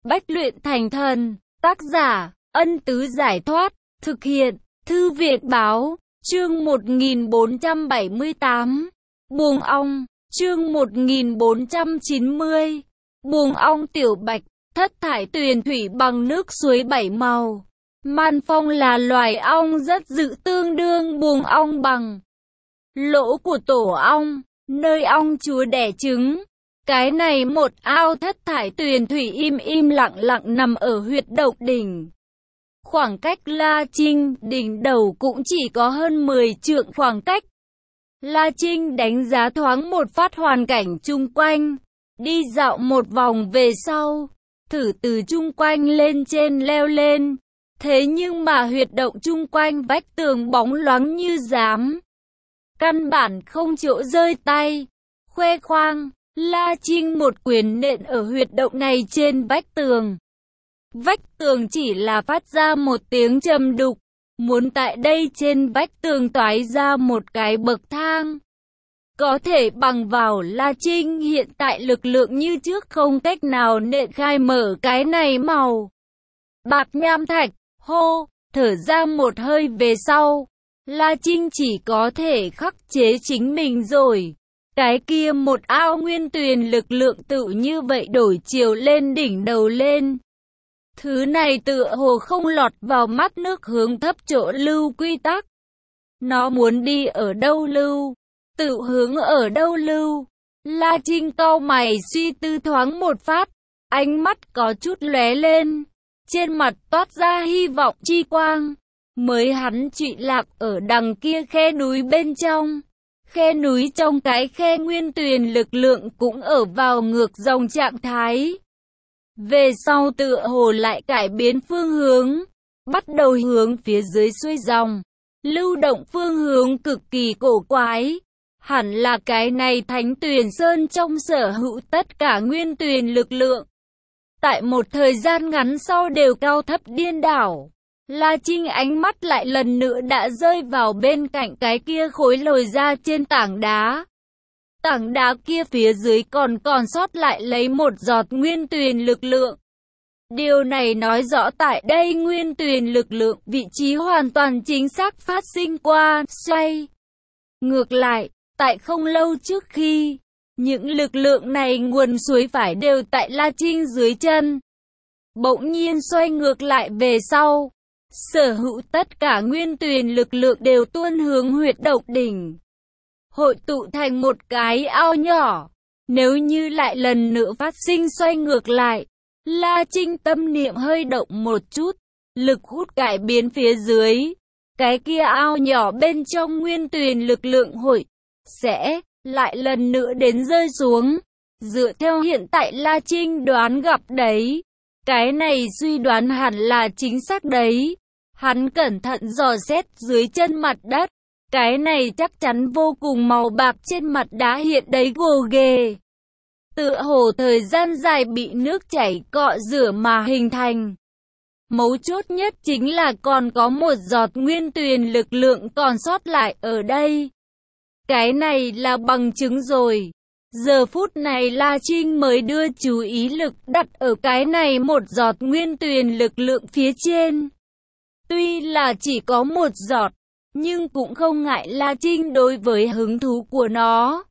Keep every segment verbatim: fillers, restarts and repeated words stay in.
Bách luyện thành thần. Tác giả, Ân Tứ Giải Thoát. Thực hiện, Thư Viện Báo. Chương một nghìn bốn trăm bảy mươi tám. Buồng ong. Chương một nghìn bốn trăm chín mươi. Buồng ong tiểu bạch. Thất thải tuyền thủy bằng nước suối bảy màu. Man phong là loài ong rất dự tương đương buồng ong bằng lỗ của tổ ong, nơi ong chúa đẻ trứng. Cái này một ao thất thải tuyền thủy im im lặng lặng nằm ở huyệt động đỉnh. Khoảng cách La Trinh đỉnh đầu cũng chỉ có hơn mười trượng khoảng cách. La Trinh đánh giá thoáng một phát hoàn cảnh chung quanh, đi dạo một vòng về sau, thử từ chung quanh lên trên leo lên. Thế nhưng mà huyệt động chung quanh vách tường bóng loáng như giám, căn bản không chỗ rơi tay, khoe khoang. La Trinh một quyền nện ở huyệt động này trên vách tường. Vách tường chỉ là phát ra một tiếng trầm đục. Muốn tại đây trên vách tường toái ra một cái bậc thang, có thể bằng vào La Trinh hiện tại lực lượng như trước không cách nào nện khai mở cái này màu bạc nham thạch. Hô, thở ra một hơi về sau, La Trinh chỉ có thể khắc chế chính mình rồi. Cái kia một ao nguyên tuyền lực lượng tự như vậy đổi chiều lên đỉnh đầu lên. Thứ này tựa hồ không lọt vào mắt nước hướng thấp chỗ lưu quy tắc. Nó muốn đi ở đâu lưu, tự hướng ở đâu lưu. La Trinh cau mày suy tư thoáng một phát, ánh mắt có chút lóe lên. Trên mặt toát ra hy vọng chi quang. Mới hắn trụy lạc ở đằng kia khe núi bên trong. Khe núi trong cái khe nguyên tuyền lực lượng cũng ở vào ngược dòng trạng thái. Về sau tựa hồ lại cải biến phương hướng, bắt đầu hướng phía dưới xuôi dòng. Lưu động phương hướng cực kỳ cổ quái. Hẳn là cái này thánh tuyền sơn trong sở hữu tất cả nguyên tuyền lực lượng. Tại một thời gian ngắn sau đều cao thấp điên đảo. La Trinh ánh mắt lại lần nữa đã rơi vào bên cạnh cái kia khối lồi ra trên tảng đá. Tảng đá kia phía dưới còn còn sót lại lấy một giọt nguyên tuyền lực lượng. Điều này nói rõ tại đây nguyên tuyền lực lượng vị trí hoàn toàn chính xác phát sinh qua xoay. Ngược lại, tại không lâu trước khi, những lực lượng này nguồn suối phải đều tại La Trinh dưới chân. Bỗng nhiên xoay ngược lại về sau. Sở hữu tất cả nguyên tuyền lực lượng đều tuôn hướng huyệt động đỉnh, hội tụ thành một cái ao nhỏ. Nếu như lại lần nữa phát sinh xoay ngược lại, La Trinh tâm niệm hơi động một chút, lực hút cải biến phía dưới, cái kia ao nhỏ bên trong nguyên tuyền lực lượng hội sẽ lại lần nữa đến rơi xuống. Dựa theo hiện tại La Trinh đoán gặp đấy, cái này suy đoán hẳn là chính xác đấy. Hắn cẩn thận dò xét dưới chân mặt đất. Cái này chắc chắn vô cùng màu bạc trên mặt đá hiện đấy gồ ghề. Tựa hồ thời gian dài bị nước chảy cọ rửa mà hình thành. Mấu chốt nhất chính là còn có một giọt nguyên tuyền lực lượng còn sót lại ở đây. Cái này là bằng chứng rồi. Giờ phút này La Trinh mới đưa chú ý lực đặt ở cái này một giọt nguyên tuyền lực lượng phía trên. Tuy là chỉ có một giọt, nhưng cũng không ngại La Trinh đối với hứng thú của nó.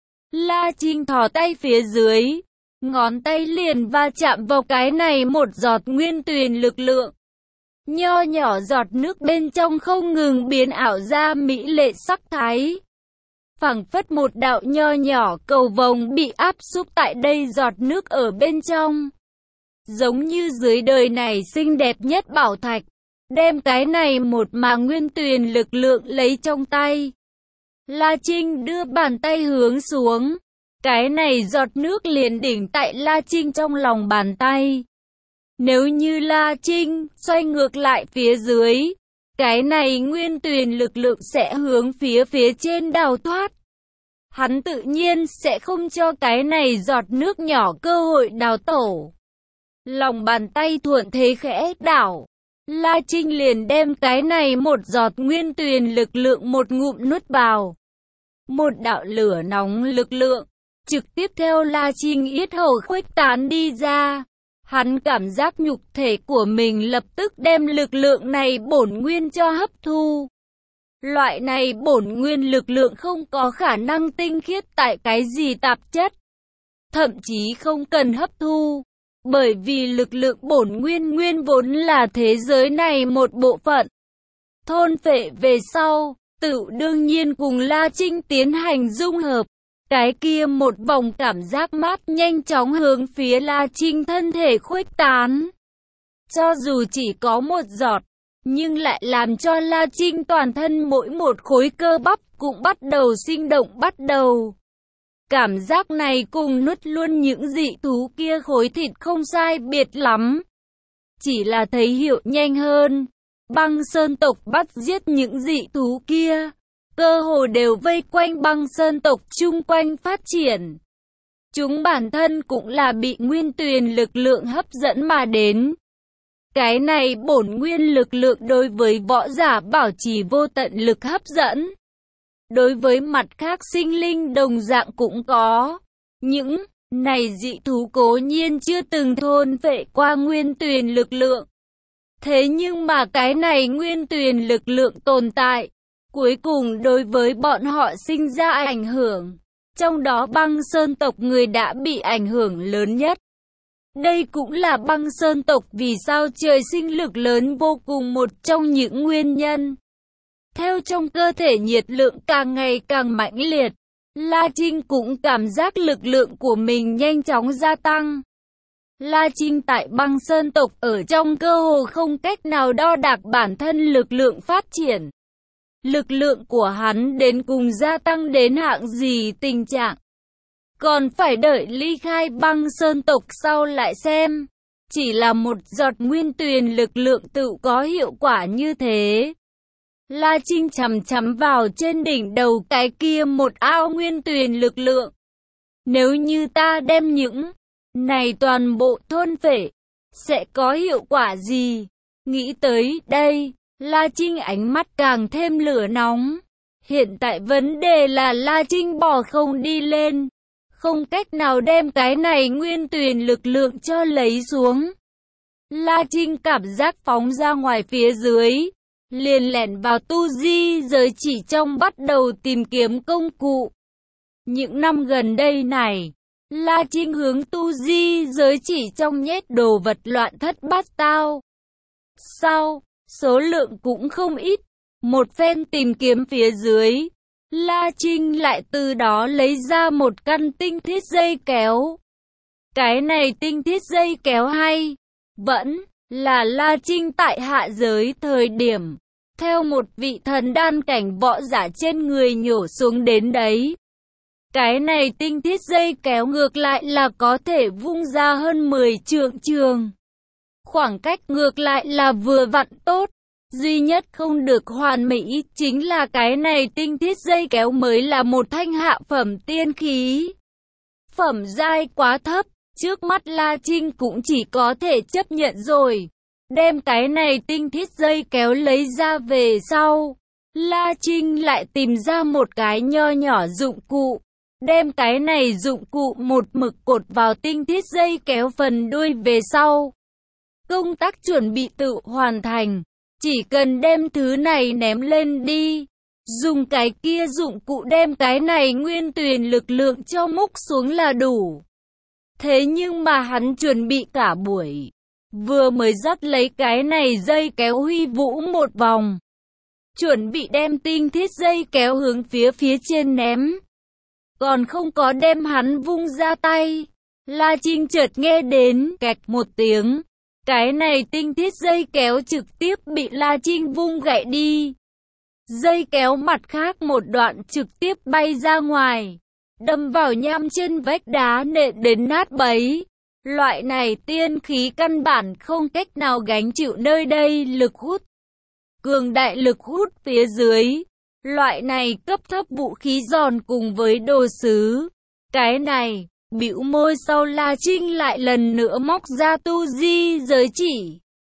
La Trinh thò tay phía dưới, ngón tay liền va chạm vào cái này một giọt nguyên tuyền lực lượng. Nho nhỏ giọt nước bên trong không ngừng biến ảo ra mỹ lệ sắc thái. Phảng phất một đạo nho nhỏ cầu vồng bị áp xúc tại đây giọt nước ở bên trong. Giống như dưới đời này xinh đẹp nhất bảo thạch. Đem cái này một mà nguyên tuyền lực lượng lấy trong tay. La Trinh đưa bàn tay hướng xuống. Cái này giọt nước liền đỉnh tại La Trinh trong lòng bàn tay. Nếu như La Trinh xoay ngược lại phía dưới, cái này nguyên tuyền lực lượng sẽ hướng phía phía trên đào thoát. Hắn tự nhiên sẽ không cho cái này giọt nước nhỏ cơ hội đào tổ. Lòng bàn tay thuận thế khẽ đảo. La Trinh liền đem cái này một giọt nguyên tuyền lực lượng một ngụm nuốt vào. Một đạo lửa nóng lực lượng trực tiếp theo La Trinh yết hầu khuếch tán đi ra. Hắn cảm giác nhục thể của mình lập tức đem lực lượng này bổn nguyên cho hấp thu. Loại này bổn nguyên lực lượng không có khả năng tinh khiết tại cái gì tạp chất. Thậm chí không cần hấp thu. Bởi vì lực lượng bổn nguyên nguyên vốn là thế giới này một bộ phận. Thôn phệ về sau, tự đương nhiên cùng La Trinh tiến hành dung hợp. Cái kia một vòng cảm giác mát nhanh chóng hướng phía La Trinh thân thể khuếch tán. Cho dù chỉ có một giọt, nhưng lại làm cho La Trinh toàn thân mỗi một khối cơ bắp cũng bắt đầu sinh động bắt đầu. Cảm giác này cùng nuốt luôn những dị thú kia khối thịt không sai biệt lắm. Chỉ là thấy hiệu nhanh hơn. Băng sơn tộc bắt giết những dị thú kia. Cơ hồ đều vây quanh băng sơn tộc chung quanh phát triển. Chúng bản thân cũng là bị nguyên tuyền lực lượng hấp dẫn mà đến. Cái này bổn nguyên lực lượng đối với võ giả bảo trì vô tận lực hấp dẫn. Đối với mặt khác sinh linh đồng dạng cũng có. Những này dị thú cố nhiên chưa từng thôn phệ qua nguyên tuyền lực lượng. Thế nhưng mà cái này nguyên tuyền lực lượng tồn tại, cuối cùng đối với bọn họ sinh ra ảnh hưởng. Trong đó băng sơn tộc người đã bị ảnh hưởng lớn nhất. Đây cũng là băng sơn tộc vì sao trời sinh lực lớn vô cùng một trong những nguyên nhân. Theo trong cơ thể nhiệt lượng càng ngày càng mãnh liệt, La Trinh cũng cảm giác lực lượng của mình nhanh chóng gia tăng. La Trinh tại băng sơn tộc ở trong cơ hồ không cách nào đo đạc bản thân lực lượng phát triển. Lực lượng của hắn đến cùng gia tăng đến hạng gì tình trạng. Còn phải đợi ly khai băng sơn tộc sau lại xem. Chỉ là một giọt nguyên tuyền lực lượng tự có hiệu quả như thế. La Trinh chằm chằm vào trên đỉnh đầu cái kia một ao nguyên tuyền lực lượng. Nếu như ta đem những này toàn bộ thôn phệ, sẽ có hiệu quả gì? Nghĩ tới đây, La Trinh ánh mắt càng thêm lửa nóng. Hiện tại vấn đề là La Trinh bỏ không đi lên. Không cách nào đem cái này nguyên tuyền lực lượng cho lấy xuống. La Trinh cảm giác phóng ra ngoài phía dưới. Liền lẻn vào tu di giới chỉ trong bắt đầu tìm kiếm công cụ. Những năm gần đây này, La Trinh hướng tu di giới chỉ trong nhét đồ vật loạn thất bát tao. Sau, số lượng cũng không ít. Một phen tìm kiếm phía dưới, La Trinh lại từ đó lấy ra một căn tinh thiết dây kéo. Cái này tinh thiết dây kéo hay, vẫn là La Trinh tại hạ giới thời điểm, theo một vị thần đan cảnh võ giả trên người nhổ xuống đến đấy. Cái này tinh thiết dây kéo ngược lại là có thể vung ra hơn mười trượng trường. Khoảng cách ngược lại là vừa vặn tốt. Duy nhất không được hoàn mỹ chính là cái này tinh thiết dây kéo mới là một thanh hạ phẩm tiên khí. Phẩm giai quá thấp, trước mắt La Trinh cũng chỉ có thể chấp nhận rồi. Đem cái này tinh thiết dây kéo lấy ra về sau, La Trinh lại tìm ra một cái nho nhỏ dụng cụ. Đem cái này dụng cụ một mực cột vào tinh thiết dây kéo phần đuôi về sau. Công tác chuẩn bị tự hoàn thành. Chỉ cần đem thứ này ném lên đi, dùng cái kia dụng cụ đem cái này nguyên tuyền lực lượng cho múc xuống là đủ. Thế nhưng mà hắn chuẩn bị cả buổi, vừa mới dắt lấy cái này dây kéo huy vũ một vòng. Chuẩn bị đem tinh thiết dây kéo hướng phía phía trên ném. Còn không có đem hắn vung ra tay, La Trinh chợt nghe đến kẹt một tiếng. Cái này tinh thiết dây kéo trực tiếp bị La Trinh vung gãy đi. Dây kéo mặt khác một đoạn trực tiếp bay ra ngoài, đâm vào nham chân vách đá nện đến nát bấy. Loại này tiên khí căn bản không cách nào gánh chịu nơi đây lực hút. Cường đại lực hút phía dưới. Loại này cấp thấp vũ khí giòn cùng với đồ sứ. Cái này, bĩu môi sau La Trinh lại lần nữa móc ra tu di giới chỉ.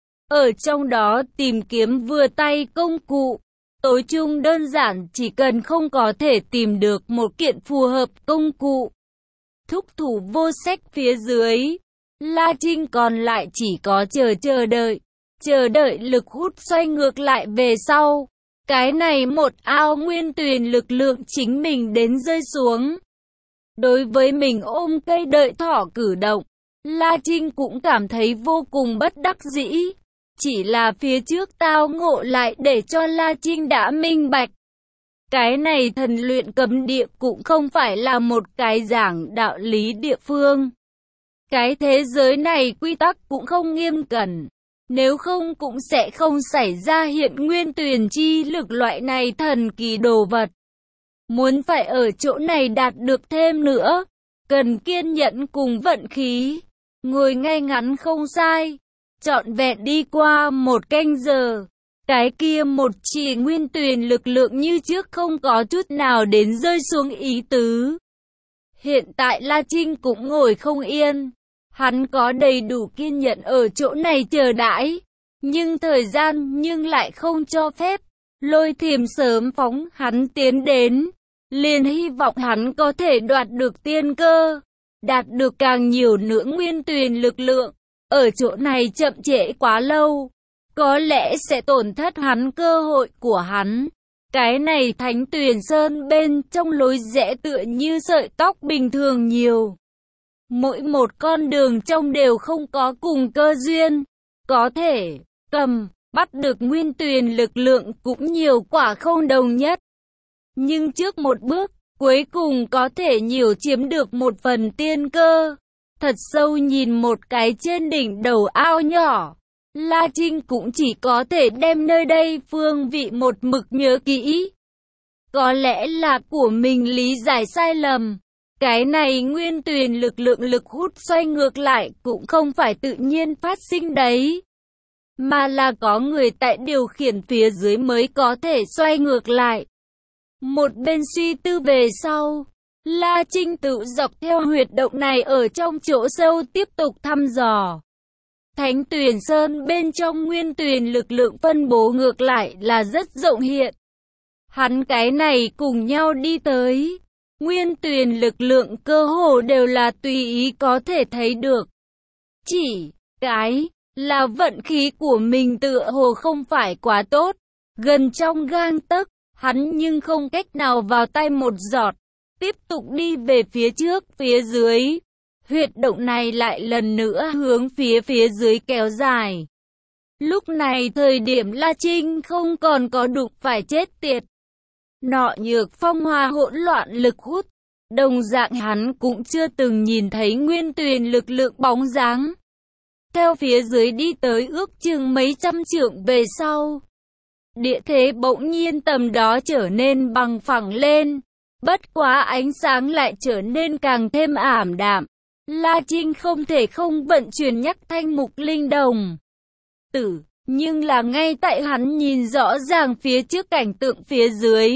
Ở trong đó tìm kiếm vừa tay công cụ. Tối chung đơn giản chỉ cần không có thể tìm được một kiện phù hợp công cụ. Thúc thủ vô sách phía dưới. La Trinh còn lại chỉ có chờ chờ đợi. Chờ đợi lực hút xoay ngược lại về sau. Cái này một ao nguyên tuyền lực lượng chính mình đến rơi xuống. Đối với mình ôm cây đợi thỏ cử động, La Trinh cũng cảm thấy vô cùng bất đắc dĩ. Chỉ là phía trước tao ngộ lại để cho La Trinh đã minh bạch. Cái này thần luyện cấm địa cũng không phải là một cái giảng đạo lý địa phương. Cái thế giới này quy tắc cũng không nghiêm cẩn. Nếu không cũng sẽ không xảy ra hiện nguyên tuyền chi lực loại này thần kỳ đồ vật. Muốn phải ở chỗ này đạt được thêm nữa, cần kiên nhẫn cùng vận khí. Ngồi ngay ngắn không sai, trọn vẹn đi qua một canh giờ. Cái kia một chỉ nguyên tuyền lực lượng như trước không có chút nào đến rơi xuống ý tứ. Hiện tại La Trinh cũng ngồi không yên. Hắn có đầy đủ kiên nhẫn ở chỗ này chờ đãi. Nhưng thời gian nhưng lại không cho phép. Lôi Thiềm sớm phóng hắn tiến đến. Liền hy vọng hắn có thể đoạt được tiên cơ. Đạt được càng nhiều nữa nguyên tuyền lực lượng. Ở chỗ này chậm trễ quá lâu. Có lẽ sẽ tổn thất hắn cơ hội của hắn. Cái này Thánh Tuyền Sơn bên trong lối rẽ tựa như sợi tóc bình thường nhiều. Mỗi một con đường trong đều không có cùng cơ duyên. Có thể cầm, bắt được nguyên tuyền lực lượng cũng nhiều quả không đồng nhất. Nhưng trước một bước, cuối cùng có thể nhiều chiếm được một phần tiên cơ. Thật sâu nhìn một cái trên đỉnh đầu ao nhỏ. La Trinh cũng chỉ có thể đem nơi đây phương vị một mực nhớ kỹ. Có lẽ là của mình lý giải sai lầm. Cái này nguyên tuyền lực lượng lực hút xoay ngược lại cũng không phải tự nhiên phát sinh đấy. Mà là có người tại điều khiển phía dưới mới có thể xoay ngược lại. Một bên suy tư về sau, La Trinh tự dọc theo huyệt động này ở trong chỗ sâu tiếp tục thăm dò. Thánh Tuyền Sơn bên trong nguyên tuyền lực lượng phân bố ngược lại là rất rộng hiện. Hắn cái này cùng nhau đi tới. Nguyên tuyền lực lượng cơ hồ đều là tùy ý có thể thấy được. Chỉ cái là vận khí của mình tựa hồ không phải quá tốt. Gần trong gang tấc, hắn nhưng không cách nào vào tay một giọt. Tiếp tục đi về phía trước, phía dưới. Huyệt động này lại lần nữa hướng phía phía dưới kéo dài. Lúc này thời điểm La Trinh không còn có đụng phải chết tiệt. Nọ nhược phong hoa hỗn loạn lực hút. Đồng dạng hắn cũng chưa từng nhìn thấy nguyên tuyền lực lượng bóng dáng. Theo phía dưới đi tới ước chừng mấy trăm trượng về sau. Địa thế bỗng nhiên tầm đó trở nên bằng phẳng lên. Bất quá ánh sáng lại trở nên càng thêm ảm đạm. La Trinh không thể không vận chuyển nhắc thanh mục linh đồng. Tử, nhưng là ngay tại hắn nhìn rõ ràng phía trước cảnh tượng phía dưới.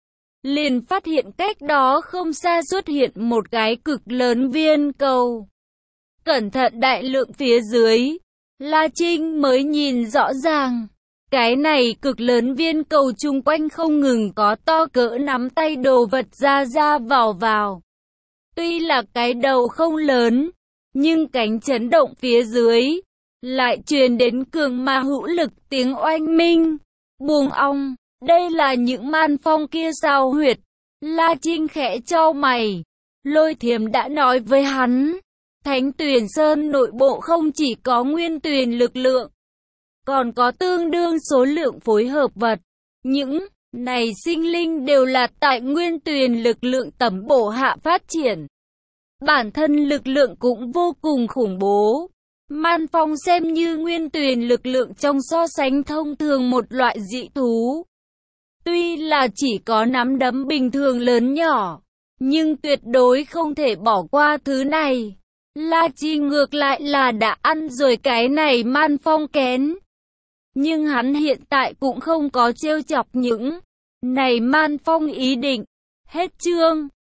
Liền phát hiện cách đó không xa xuất hiện một cái cực lớn viên cầu. Cẩn thận đại lượng phía dưới, La Trinh mới nhìn rõ ràng. Cái này cực lớn viên cầu chung quanh không ngừng có to cỡ nắm tay đồ vật ra ra vào vào. Tuy là cái đầu không lớn, nhưng cánh chấn động phía dưới, lại truyền đến cường mà hữu lực tiếng oanh minh. Buông ong, đây là những man phong kia sao huyệt. La Trinh khẽ chau mày, Lôi Thiềm đã nói với hắn. Thánh Tuyền Sơn nội bộ không chỉ có nguyên tuyền lực lượng, còn có tương đương số lượng phối hợp vật. Những này sinh linh đều là tại nguyên tuyền lực lượng tầm bổ hạ phát triển. Bản thân lực lượng cũng vô cùng khủng bố. Man phong xem như nguyên tuyền lực lượng trong so sánh thông thường một loại dị thú. Tuy là chỉ có nắm đấm bình thường lớn nhỏ, nhưng tuyệt đối không thể bỏ qua thứ này. La Trinh ngược lại là đã ăn rồi cái này man phong kén. Nhưng hắn hiện tại cũng không có trêu chọc những này man phong ý định. Hết chương.